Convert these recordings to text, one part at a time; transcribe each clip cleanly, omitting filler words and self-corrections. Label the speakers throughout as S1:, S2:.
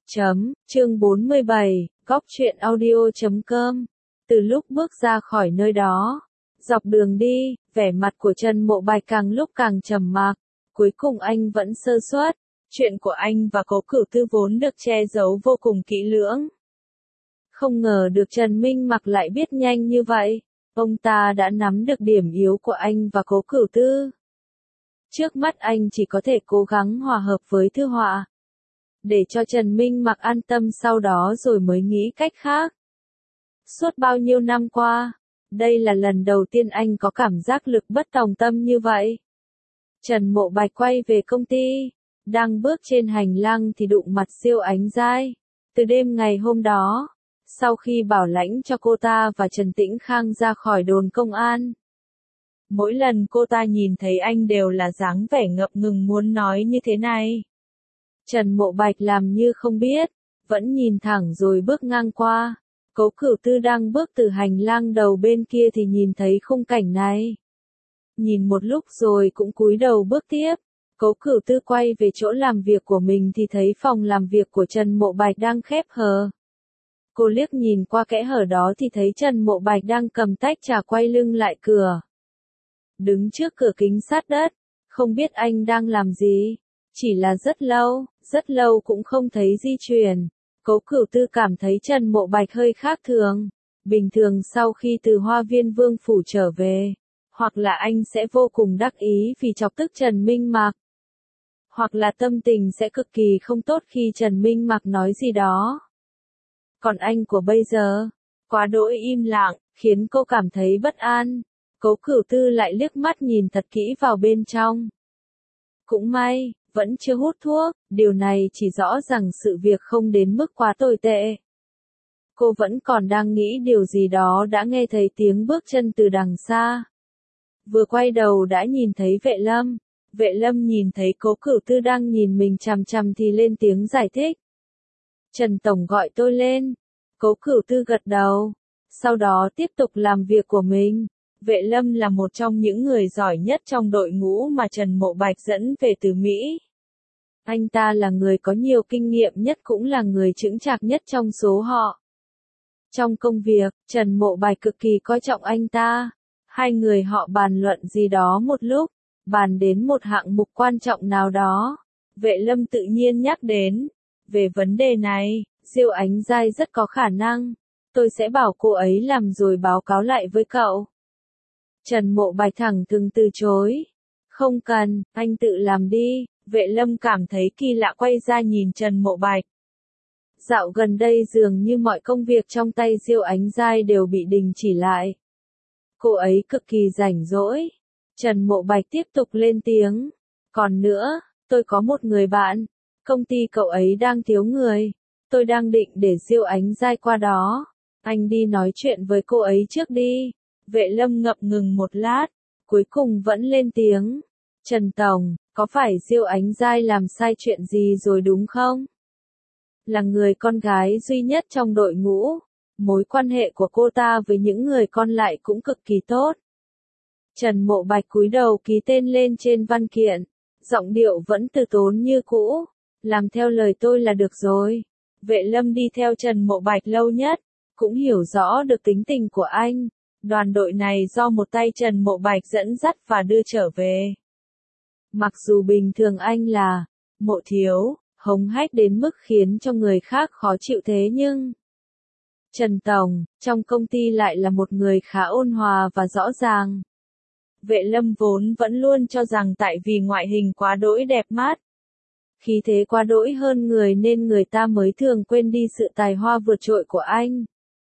S1: Chương 47, Góc truyện audio.com. Từ lúc bước ra khỏi nơi đó, dọc đường đi, vẻ mặt của Trần Mộ Bạch càng lúc càng trầm mặc. Cuối cùng anh vẫn sơ suất. Chuyện của anh và Cố Cửu Tư vốn được che giấu vô cùng kỹ lưỡng. Không ngờ được Trần Minh Mặc lại biết nhanh như vậy. Ông ta đã nắm được điểm yếu của anh và Cố Cửu Tư. Trước mắt anh chỉ có thể cố gắng hòa hợp với Thư Họa, để cho Trần Minh Mặc an tâm, sau đó rồi mới nghĩ cách khác. Suốt bao nhiêu năm qua, đây là lần đầu tiên anh có cảm giác lực bất tòng tâm như vậy. Trần Mộ Bạch quay về công ty, đang bước trên hành lang thì đụng mặt Diêu Ánh Giai. Từ đêm ngày hôm đó, sau khi bảo lãnh cho cô ta và Trần Tĩnh Khang ra khỏi đồn công an, mỗi lần cô ta nhìn thấy anh đều là dáng vẻ ngập ngừng muốn nói như thế này. Trần Mộ Bạch làm như không biết, vẫn nhìn thẳng rồi bước ngang qua. Cố Cửu Tư đang bước từ hành lang đầu bên kia thì nhìn thấy khung cảnh này. Nhìn một lúc rồi cũng cúi đầu bước tiếp. Cố Cửu Tư quay về chỗ làm việc của mình thì thấy phòng làm việc của Trần Mộ Bạch đang khép hờ. Cô liếc nhìn qua kẽ hở đó thì thấy Trần Mộ Bạch đang cầm tách trà quay lưng lại cửa, đứng trước cửa kính sát đất. Không biết anh đang làm gì, chỉ là rất lâu cũng không thấy di chuyển. Cố Cửu Tư cảm thấy Trần Mộ Bạch hơi khác thường. Bình thường sau khi từ Hoa Viên Vương Phủ trở về, hoặc là anh sẽ vô cùng đắc ý vì chọc tức Trần Minh Mặc, hoặc là tâm tình sẽ cực kỳ không tốt khi Trần Minh Mặc nói gì đó. Còn anh của bây giờ, quá đỗi im lặng, khiến cô cảm thấy bất an. Cố Cửu Tư lại liếc mắt nhìn thật kỹ vào bên trong. Cũng may, vẫn chưa hút thuốc, điều này chỉ rõ rằng sự việc không đến mức quá tồi tệ. Cô vẫn còn đang nghĩ điều gì đó đã nghe thấy tiếng bước chân từ đằng xa. Vừa quay đầu đã nhìn thấy Vệ Lâm. Vệ Lâm nhìn thấy Cố Cửu Tư đang nhìn mình chằm chằm thì lên tiếng giải thích. Trần Tổng gọi tôi lên. Cố Cửu Tư gật đầu, sau đó tiếp tục làm việc của mình. Vệ Lâm là một trong những người giỏi nhất trong đội ngũ mà Trần Mộ Bạch dẫn về từ Mỹ. Anh ta là người có nhiều kinh nghiệm nhất, cũng là người chững chạc nhất trong số họ. Trong công việc, Trần Mộ Bạch cực kỳ coi trọng anh ta. Hai người họ bàn luận gì đó một lúc, bàn đến một hạng mục quan trọng nào đó. Vệ Lâm tự nhiên nhắc đến. Về vấn đề này, Diêu Ánh Giai rất có khả năng. Tôi sẽ bảo cô ấy làm rồi báo cáo lại với cậu. Trần Mộ Bạch thẳng thừng từ chối. Không cần, anh tự làm đi. Vệ Lâm cảm thấy kỳ lạ, quay ra nhìn Trần Mộ Bạch. Dạo gần đây dường như mọi công việc trong tay Diêu Ánh Giai đều bị đình chỉ lại. Cô ấy cực kỳ rảnh rỗi. Trần Mộ Bạch tiếp tục lên tiếng. Còn nữa, tôi có một người bạn. Công ty cậu ấy đang thiếu người. Tôi đang định để Diêu Ánh Giai qua đó. Anh đi nói chuyện với cô ấy trước đi. Vệ Lâm ngập ngừng một lát, cuối cùng vẫn lên tiếng. Trần Tổng, có phải Diêu Ánh Giai làm sai chuyện gì rồi đúng không? Là người con gái duy nhất trong đội ngũ. Mối quan hệ của cô ta với những người còn lại cũng cực kỳ tốt. Trần Mộ Bạch cúi đầu ký tên lên trên văn kiện. Giọng điệu vẫn từ tốn như cũ. Làm theo lời tôi là được rồi. Vệ Lâm đi theo Trần Mộ Bạch lâu nhất, cũng hiểu rõ được tính tình của anh. Đoàn đội này do một tay Trần Mộ Bạch dẫn dắt và đưa trở về. Mặc dù bình thường anh là Mộ Thiếu, hống hách đến mức khiến cho người khác khó chịu, thế nhưng Trần Tổng, trong công ty lại là một người khá ôn hòa và rõ ràng. Vệ Lâm vốn vẫn luôn cho rằng tại vì ngoại hình quá đỗi đẹp mắt, khí thế quá đỗi hơn người nên người ta mới thường quên đi sự tài hoa vượt trội của anh.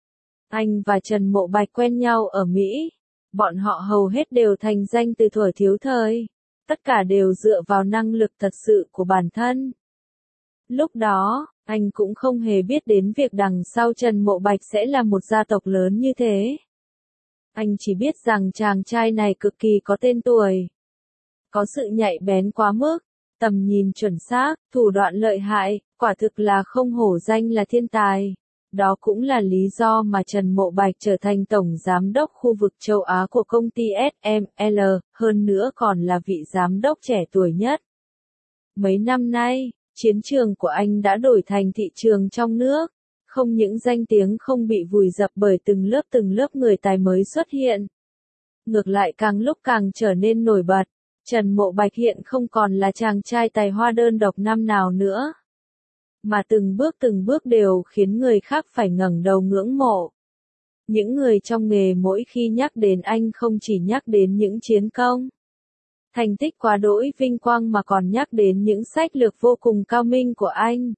S1: Anh và Trần Mộ Bạch quen nhau ở Mỹ. Bọn họ hầu hết đều thành danh từ thuở thiếu thời. Tất cả đều dựa vào năng lực thật sự của bản thân. Lúc đó, anh cũng không hề biết đến việc đằng sau Trần Mộ Bạch sẽ là một gia tộc lớn như thế. Anh chỉ biết rằng chàng trai này cực kỳ có tên tuổi. Có sự nhạy bén quá mức, tầm nhìn chuẩn xác, thủ đoạn lợi hại, quả thực là không hổ danh là thiên tài. Đó cũng là lý do mà Trần Mộ Bạch trở thành Tổng Giám đốc khu vực châu Á của công ty SML, hơn nữa còn là vị giám đốc trẻ tuổi nhất. Mấy năm nay, Chiến trường của anh đã đổi thành thị trường trong nước. Không những danh tiếng không bị vùi dập bởi từng lớp người tài mới xuất hiện. Ngược lại càng lúc càng trở nên nổi bật. Trần Mộ Bạch hiện không còn là chàng trai tài hoa đơn độc năm nào nữa. Mà từng bước đều khiến người khác phải ngẩng đầu ngưỡng mộ. Những người trong nghề mỗi khi nhắc đến anh không chỉ nhắc đến những chiến công, thành tích quá đỗi vinh quang mà còn nhắc đến những sách lược vô cùng cao minh của anh.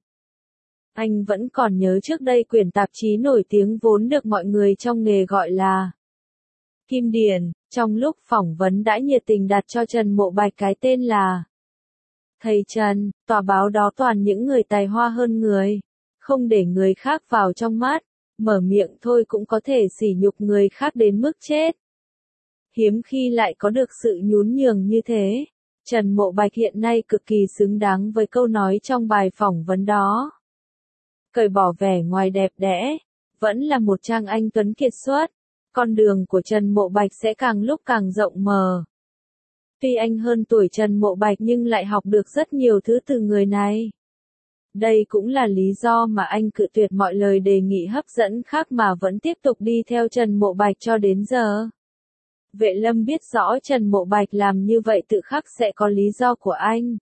S1: Anh vẫn còn nhớ trước đây quyển tạp chí nổi tiếng vốn được mọi người trong nghề gọi là Kim Điển, trong lúc phỏng vấn đã nhiệt tình đặt cho Trần Mộ Bạch cái tên là Thầy Trần. Tòa báo đó toàn những người tài hoa hơn người, không để người khác vào trong mắt, mở miệng thôi cũng có thể sỉ nhục người khác đến mức chết. Hiếm khi lại có được sự nhún nhường như thế. Trần Mộ Bạch hiện nay cực kỳ xứng đáng với câu nói trong bài phỏng vấn đó. Cởi bỏ vẻ ngoài đẹp đẽ, vẫn là một trang anh tuấn kiệt xuất. Con đường của Trần Mộ Bạch sẽ càng lúc càng rộng mở. Tuy anh hơn tuổi Trần Mộ Bạch nhưng lại học được rất nhiều thứ từ người này. Đây cũng là lý do mà anh cự tuyệt mọi lời đề nghị hấp dẫn khác mà vẫn tiếp tục đi theo Trần Mộ Bạch cho đến giờ. Vệ Lâm biết rõ Trần Mộ Bạch làm như vậy tự khắc sẽ có lý do của anh.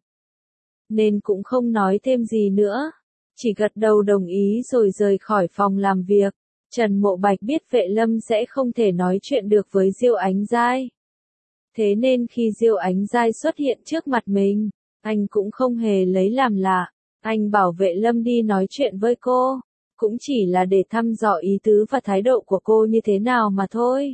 S1: Nên cũng không nói thêm gì nữa. Chỉ gật đầu đồng ý rồi rời khỏi phòng làm việc. Trần Mộ Bạch biết Vệ Lâm sẽ không thể nói chuyện được với Diêu Ánh Giai. Thế nên khi Diêu Ánh Giai xuất hiện trước mặt mình, anh cũng không hề lấy làm lạ. Anh bảo Vệ Lâm đi nói chuyện với cô, cũng chỉ là để thăm dò ý tứ và thái độ của cô như thế nào mà thôi.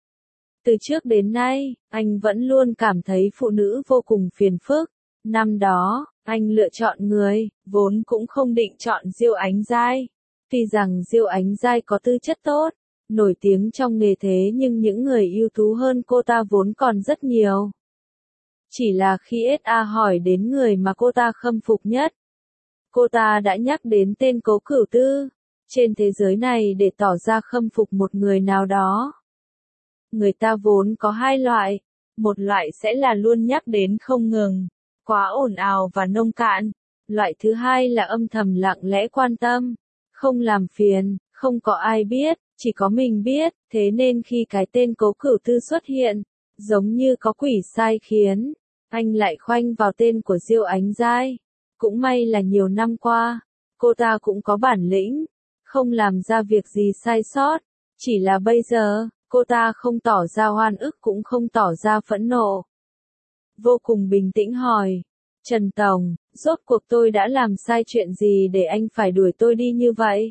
S1: Từ trước đến nay, anh vẫn luôn cảm thấy phụ nữ vô cùng phiền phức. Năm đó, anh lựa chọn người, vốn cũng không định chọn Diêu Ánh Giai. Tuy rằng Diêu Ánh Giai có tư chất tốt, nổi tiếng trong nghề thế nhưng những người ưu tú hơn cô ta vốn còn rất nhiều. Chỉ là khi SA hỏi đến người mà cô ta khâm phục nhất, cô ta đã nhắc đến tên Cố Cửu Tư. Trên thế giới này để tỏ ra khâm phục một người nào đó, người ta vốn có hai loại. Một loại sẽ là luôn nhắc đến không ngừng, quá ồn ào và nông cạn. Loại thứ hai là âm thầm lặng lẽ quan tâm, không làm phiền, không có ai biết, chỉ có mình biết. Thế nên khi cái tên Cố Cửu Tư xuất hiện, giống như có quỷ sai khiến, anh lại khoanh vào tên của Diêu Ánh Giai. Cũng may là nhiều năm qua, cô ta cũng có bản lĩnh, không làm ra việc gì sai sót. Chỉ là bây giờ, cô ta không tỏ ra oan ức cũng không tỏ ra phẫn nộ. Vô cùng bình tĩnh hỏi, Trần Tổng, rốt cuộc tôi đã làm sai chuyện gì để anh phải đuổi tôi đi như vậy?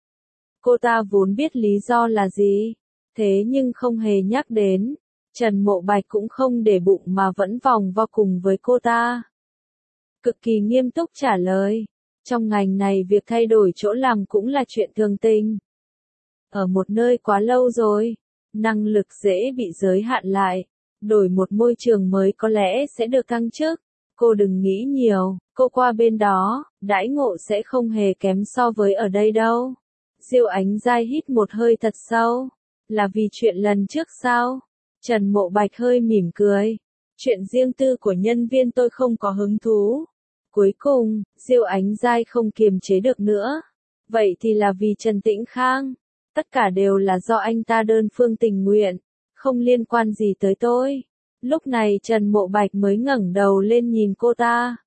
S1: Cô ta vốn biết lý do là gì, thế nhưng không hề nhắc đến. Trần Mộ Bạch cũng không để bụng mà vẫn vòng vo cùng với cô ta. Cực kỳ nghiêm túc trả lời, trong ngành này việc thay đổi chỗ làm cũng là chuyện thường tình. Ở một nơi quá lâu rồi, năng lực dễ bị giới hạn lại, đổi một môi trường mới có lẽ sẽ được thăng chức. Cô đừng nghĩ nhiều, cô qua bên đó, đãi ngộ sẽ không hề kém so với ở đây đâu. Diêu Ánh Giai hít một hơi thật sâu, là vì chuyện lần trước sao? Trần Mộ Bạch hơi mỉm cười, chuyện riêng tư của nhân viên tôi không có hứng thú. Cuối cùng, Diêu Ánh Giai không kiềm chế được nữa. Vậy thì là vì Trần Tĩnh Khang. Tất cả đều là do anh ta đơn phương tình nguyện, không liên quan gì tới tôi. Lúc này Trần Mộ Bạch mới ngẩng đầu lên nhìn cô ta.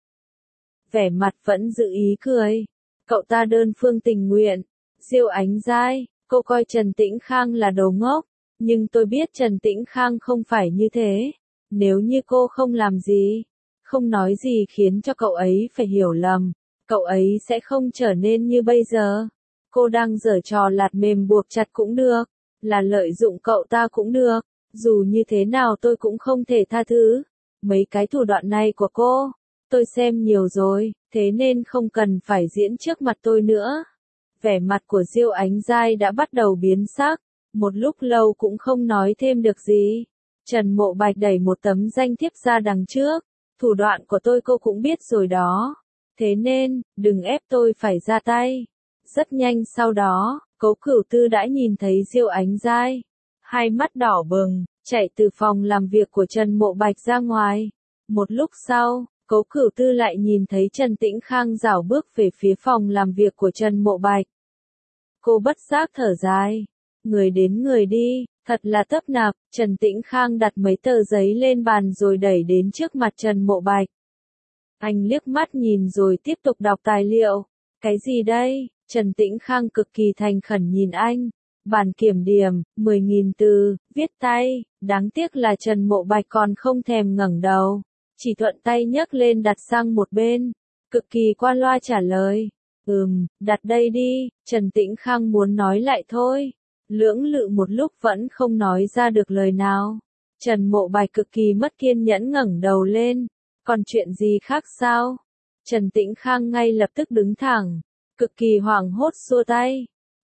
S1: Vẻ mặt vẫn giữ ý cười. Cậu ta đơn phương tình nguyện. Diêu Ánh Giai, cô coi Trần Tĩnh Khang là đồ ngốc. Nhưng tôi biết Trần Tĩnh Khang không phải như thế. Nếu như cô không làm gì, không nói gì khiến cho cậu ấy phải hiểu lầm, cậu ấy sẽ không trở nên như bây giờ. Cô đang giở trò lạt mềm buộc chặt cũng được, là lợi dụng cậu ta cũng được. Dù như thế nào tôi cũng không thể tha thứ. Mấy cái thủ đoạn này của cô, tôi xem nhiều rồi, thế nên không cần phải diễn trước mặt tôi nữa. Vẻ mặt của Diêu Ánh Giai đã bắt đầu biến sắc, một lúc lâu cũng không nói thêm được gì. Trần Mộ Bạch đẩy một tấm danh thiếp ra đằng trước, thủ đoạn của tôi cô cũng biết rồi đó. Thế nên, đừng ép tôi phải ra tay. Rất nhanh sau đó, Cố Cửu Tư đã nhìn thấy Diêu Ánh Giai. Hai mắt đỏ bừng, chạy từ phòng làm việc của Trần Mộ Bạch ra ngoài. Một lúc sau, Cố Cửu Tư lại nhìn thấy Trần Tĩnh Khang rảo bước về phía phòng làm việc của Trần Mộ Bạch. Cô bất giác thở dài. Người đến người đi, thật là tấp nập. Trần Tĩnh Khang đặt mấy tờ giấy lên bàn rồi đẩy đến trước mặt Trần Mộ Bạch. Anh liếc mắt nhìn rồi tiếp tục đọc tài liệu. Cái gì đây? Trần Tĩnh Khang cực kỳ thành khẩn nhìn anh. Bản kiểm điểm, 10.000 từ, viết tay. Đáng tiếc là Trần Mộ Bạch còn không thèm ngẩng đầu. Chỉ thuận tay nhấc lên đặt sang một bên. Cực kỳ qua loa trả lời. Đặt đây đi. Trần Tĩnh Khang muốn nói lại thôi. Lưỡng lự một lúc vẫn không nói ra được lời nào. Trần Mộ Bạch cực kỳ mất kiên nhẫn ngẩng đầu lên. Còn chuyện gì khác sao? Trần Tĩnh Khang ngay lập tức đứng thẳng. Cực kỳ hoảng hốt xua tay.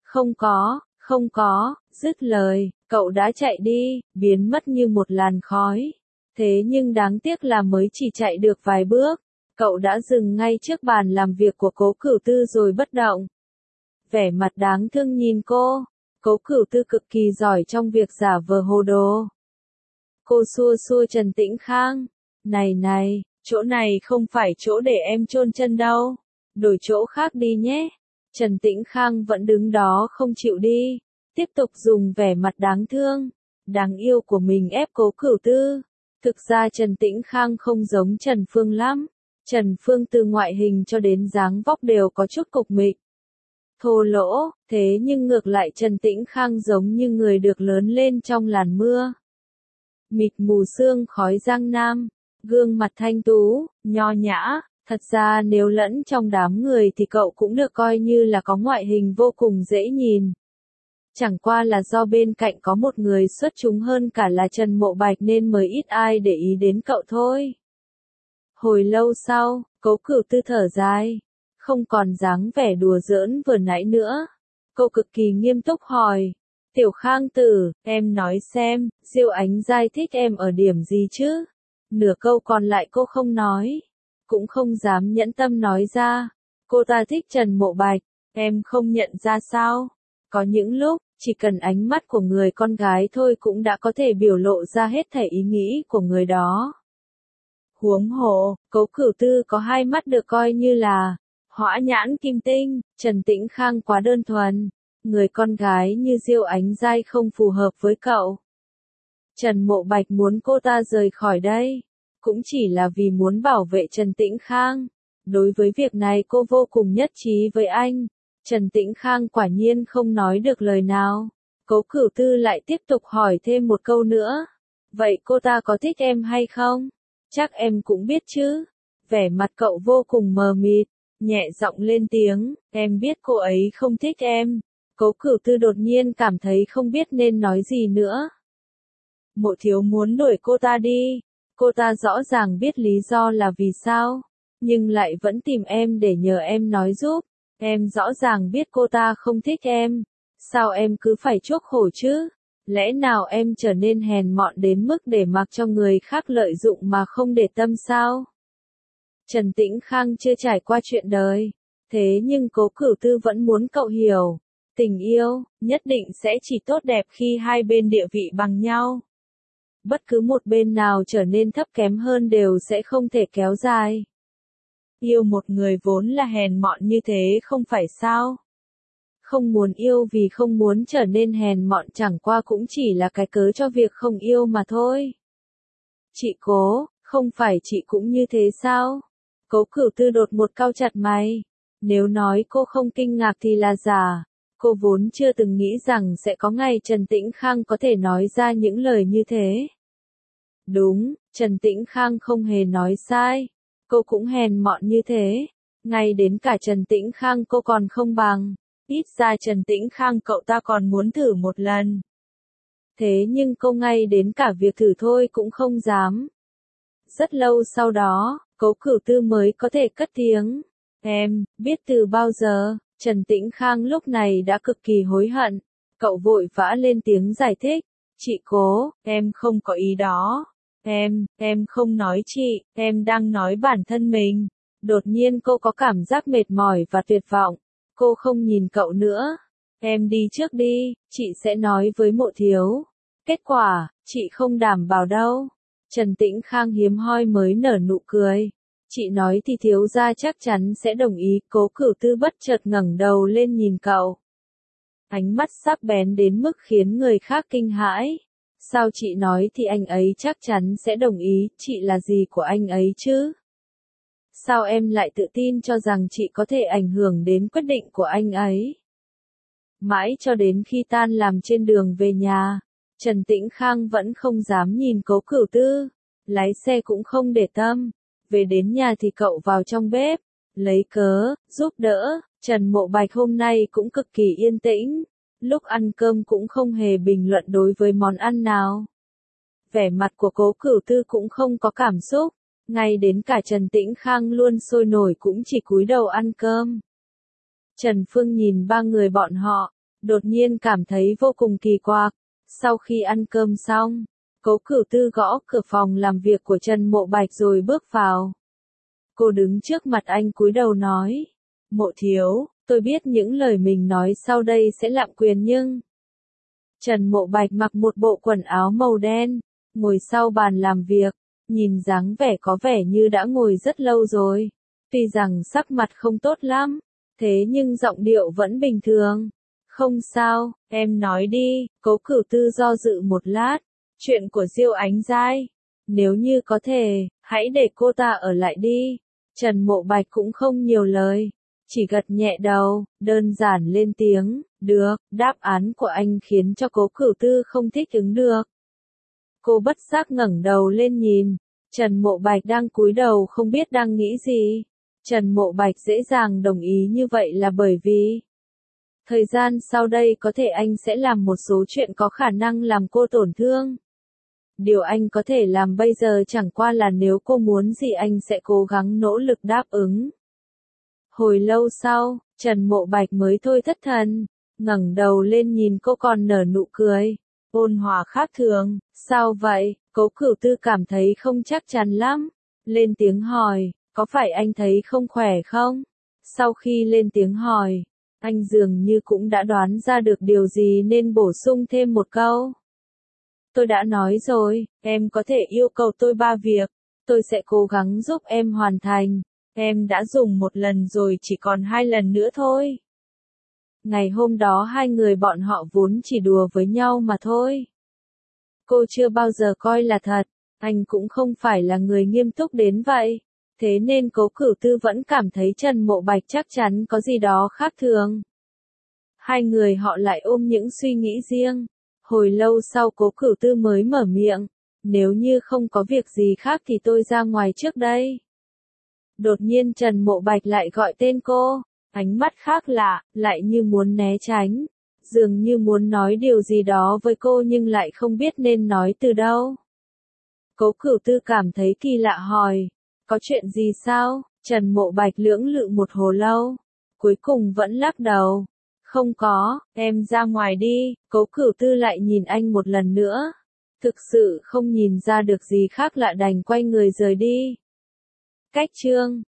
S1: Không có, dứt lời, cậu đã chạy đi, biến mất như một làn khói. Thế nhưng đáng tiếc là mới chỉ chạy được vài bước. Cậu đã dừng ngay trước bàn làm việc của Cố Cửu Tư rồi bất động. Vẻ mặt đáng thương nhìn cô. Cố Cửu Tư cực kỳ giỏi trong việc giả vờ hồ đồ. Cô xua xua Trần Tĩnh Khang. Này, chỗ này không phải chỗ để em chôn chân đâu. Đổi chỗ khác đi nhé. Trần Tĩnh Khang vẫn đứng đó không chịu đi. Tiếp tục dùng vẻ mặt đáng thương, đáng yêu của mình ép Cố Cửu Tư. Thực ra Trần Tĩnh Khang không giống Trần Phương lắm. Trần Phương từ ngoại hình cho đến dáng vóc đều có chút cục mịch, thô lỗ, thế nhưng ngược lại Trần Tĩnh Khang giống như người được lớn lên trong làn mưa. Mịt mù sương khói Giang Nam, gương mặt thanh tú, nho nhã, thật ra nếu lẫn trong đám người thì cậu cũng được coi như là có ngoại hình vô cùng dễ nhìn. Chẳng qua là do bên cạnh có một người xuất chúng hơn cả là Trần Mộ Bạch nên mới ít ai để ý đến cậu thôi. Hồi lâu sau, Cố Cửu Tư thở dài, không còn dáng vẻ đùa giỡn vừa nãy nữa. Cô cực kỳ nghiêm túc hỏi, Tiểu Khang tử, em nói xem, Diêu Ánh Giai thích em ở điểm gì chứ? Nửa câu còn lại cô không nói, cũng không dám nhẫn tâm nói ra. Cô ta thích Trần Mộ Bạch, em không nhận ra sao? Có những lúc, chỉ cần ánh mắt của người con gái thôi cũng đã có thể biểu lộ ra hết thảy ý nghĩ của người đó. Huống hồ, Cố Cửu Tư có hai mắt được coi như là hỏa nhãn kim tinh. Trần Tĩnh Khang quá đơn thuần, người con gái như Diêu Ánh Giai không phù hợp với cậu. Trần Mộ Bạch muốn cô ta rời khỏi đây, cũng chỉ là vì muốn bảo vệ Trần Tĩnh Khang. Đối với việc này cô vô cùng nhất trí với anh. Trần Tĩnh Khang quả nhiên không nói được lời nào. Cố Cửu Tư lại tiếp tục hỏi thêm một câu nữa. Vậy cô ta có thích em hay không? Chắc em cũng biết chứ. Vẻ mặt cậu vô cùng mờ mịt, nhẹ giọng lên tiếng, em biết cô ấy không thích em. Cố Cửu Tư đột nhiên cảm thấy không biết nên nói gì nữa. Mộ Thiếu muốn đuổi cô ta đi. Cô ta rõ ràng biết lý do là vì sao, nhưng lại vẫn tìm em để nhờ em nói giúp. Em rõ ràng biết cô ta không thích em. Sao em cứ phải chuốc khổ chứ? Lẽ nào em trở nên hèn mọn đến mức để mặc cho người khác lợi dụng mà không để tâm sao? Trần Tĩnh Khang chưa trải qua chuyện đời. Thế nhưng Cố Cửu Tư vẫn muốn cậu hiểu. Tình yêu, nhất định sẽ chỉ tốt đẹp khi hai bên địa vị bằng nhau. Bất cứ một bên nào trở nên thấp kém hơn đều sẽ không thể kéo dài. Yêu một người vốn là hèn mọn như thế không phải sao? Không muốn yêu vì không muốn trở nên hèn mọn chẳng qua cũng chỉ là cái cớ cho việc không yêu mà thôi. Chị Cố, không phải chị cũng như thế sao? Cố Cửu Tư đột một cau chặt mày. Nếu nói cô không kinh ngạc thì là giả. Cô vốn chưa từng nghĩ rằng sẽ có ngày Trần Tĩnh Khang có thể nói ra những lời như thế. Đúng, Trần Tĩnh Khang không hề nói sai. Cô cũng hèn mọn như thế. Ngay đến cả Trần Tĩnh Khang cô còn không bằng. Ít ra Trần Tĩnh Khang cậu ta còn muốn thử một lần. Thế nhưng cô ngay đến cả việc thử thôi cũng không dám. Rất lâu sau đó, Cố Cửu Tư mới có thể cất tiếng. Em, biết từ bao giờ? Trần Tĩnh Khang lúc này đã cực kỳ hối hận. Cậu vội vã lên tiếng giải thích. Chị Cố, em không có ý đó. Em không nói chị, em đang nói bản thân mình. Đột nhiên cô có cảm giác mệt mỏi và tuyệt vọng. Cô không nhìn cậu nữa. Em đi trước đi, chị sẽ nói với Mộ Thiếu. Kết quả, chị không đảm bảo đâu. Trần Tĩnh Khang hiếm hoi mới nở nụ cười. Chị nói thì thiếu gia chắc chắn sẽ đồng ý, Cố Cửu Tư bất chợt ngẩng đầu lên nhìn cậu. Ánh mắt sắc bén đến mức khiến người khác kinh hãi. Sao chị nói thì anh ấy chắc chắn sẽ đồng ý, chị là gì của anh ấy chứ? Sao em lại tự tin cho rằng chị có thể ảnh hưởng đến quyết định của anh ấy? Mãi cho đến khi tan làm trên đường về nhà, Trần Tĩnh Khang vẫn không dám nhìn Cố Cửu Tư, lái xe cũng không để tâm. Về đến nhà thì cậu vào trong bếp, lấy cớ, giúp đỡ. Trần Mộ Bạch hôm nay cũng cực kỳ yên tĩnh, lúc ăn cơm cũng không hề bình luận đối với món ăn nào. Vẻ mặt của Cố Cửu Tư cũng không có cảm xúc, ngay đến cả Trần Tĩnh Khang luôn sôi nổi cũng chỉ cúi đầu ăn cơm. Trần Phương nhìn ba người bọn họ, đột nhiên cảm thấy vô cùng kỳ quặc. Sau khi ăn cơm xong, Cố Cửu Tư gõ cửa phòng làm việc của Trần Mộ Bạch rồi bước vào. Cô đứng trước mặt anh cúi đầu nói, Mộ thiếu, tôi biết những lời mình nói sau đây sẽ lạm quyền nhưng... Trần Mộ Bạch mặc một bộ quần áo màu đen, ngồi sau bàn làm việc, nhìn dáng vẻ có vẻ như đã ngồi rất lâu rồi. Tuy rằng sắc mặt không tốt lắm, thế nhưng giọng điệu vẫn bình thường. Không sao, em nói đi. Cố Cửu Tư do dự một lát. Chuyện của Diêu Ánh Giai, nếu như có thể, hãy để cô ta ở lại đi. Trần Mộ Bạch cũng không nhiều lời, chỉ gật nhẹ đầu, đơn giản lên tiếng, được. Đáp án của anh khiến cho Cố Cửu Tư không thích ứng được. Cô bất giác ngẩng đầu lên nhìn, Trần Mộ Bạch đang cúi đầu không biết đang nghĩ gì. Trần Mộ Bạch dễ dàng đồng ý như vậy là bởi vì thời gian sau đây có thể anh sẽ làm một số chuyện có khả năng làm cô tổn thương. Điều anh có thể làm bây giờ chẳng qua là nếu cô muốn gì anh sẽ cố gắng nỗ lực đáp ứng. Hồi lâu sau, Trần Mộ Bạch mới thôi thất thần, ngẩng đầu lên nhìn cô còn nở nụ cười, ôn hòa khác thường. Sao vậy? Cố Cửu Tư cảm thấy không chắc chắn lắm, lên tiếng hỏi, có phải anh thấy không khỏe không? Sau khi lên tiếng hỏi, anh dường như cũng đã đoán ra được điều gì nên bổ sung thêm một câu. Tôi đã nói rồi, em có thể yêu cầu tôi 3 việc, tôi sẽ cố gắng giúp em hoàn thành. Em đã dùng 1 lần rồi, chỉ còn 2 lần nữa thôi. Ngày hôm đó hai người bọn họ vốn chỉ đùa với nhau mà thôi. Cô chưa bao giờ coi là thật, anh cũng không phải là người nghiêm túc đến vậy. Thế nên Cố Cửu Tư vẫn cảm thấy Trần Mộ Bạch chắc chắn có gì đó khác thường. Hai người họ lại ôm những suy nghĩ riêng. Hồi lâu sau Cố Cửu Tư mới mở miệng, nếu như không có việc gì khác thì tôi ra ngoài trước đây. Đột nhiên Trần Mộ Bạch lại gọi tên cô, ánh mắt khác lạ, lại như muốn né tránh, dường như muốn nói điều gì đó với cô nhưng lại không biết nên nói từ đâu. Cố Cửu Tư cảm thấy kỳ lạ hỏi, có chuyện gì sao? Trần Mộ Bạch lưỡng lự một hồi lâu, cuối cùng vẫn lắc đầu. Không có, em ra ngoài đi. Cố Cửu Tư lại nhìn anh một lần nữa. Thực sự không nhìn ra được gì khác lạ đành quay người rời đi. Cách chương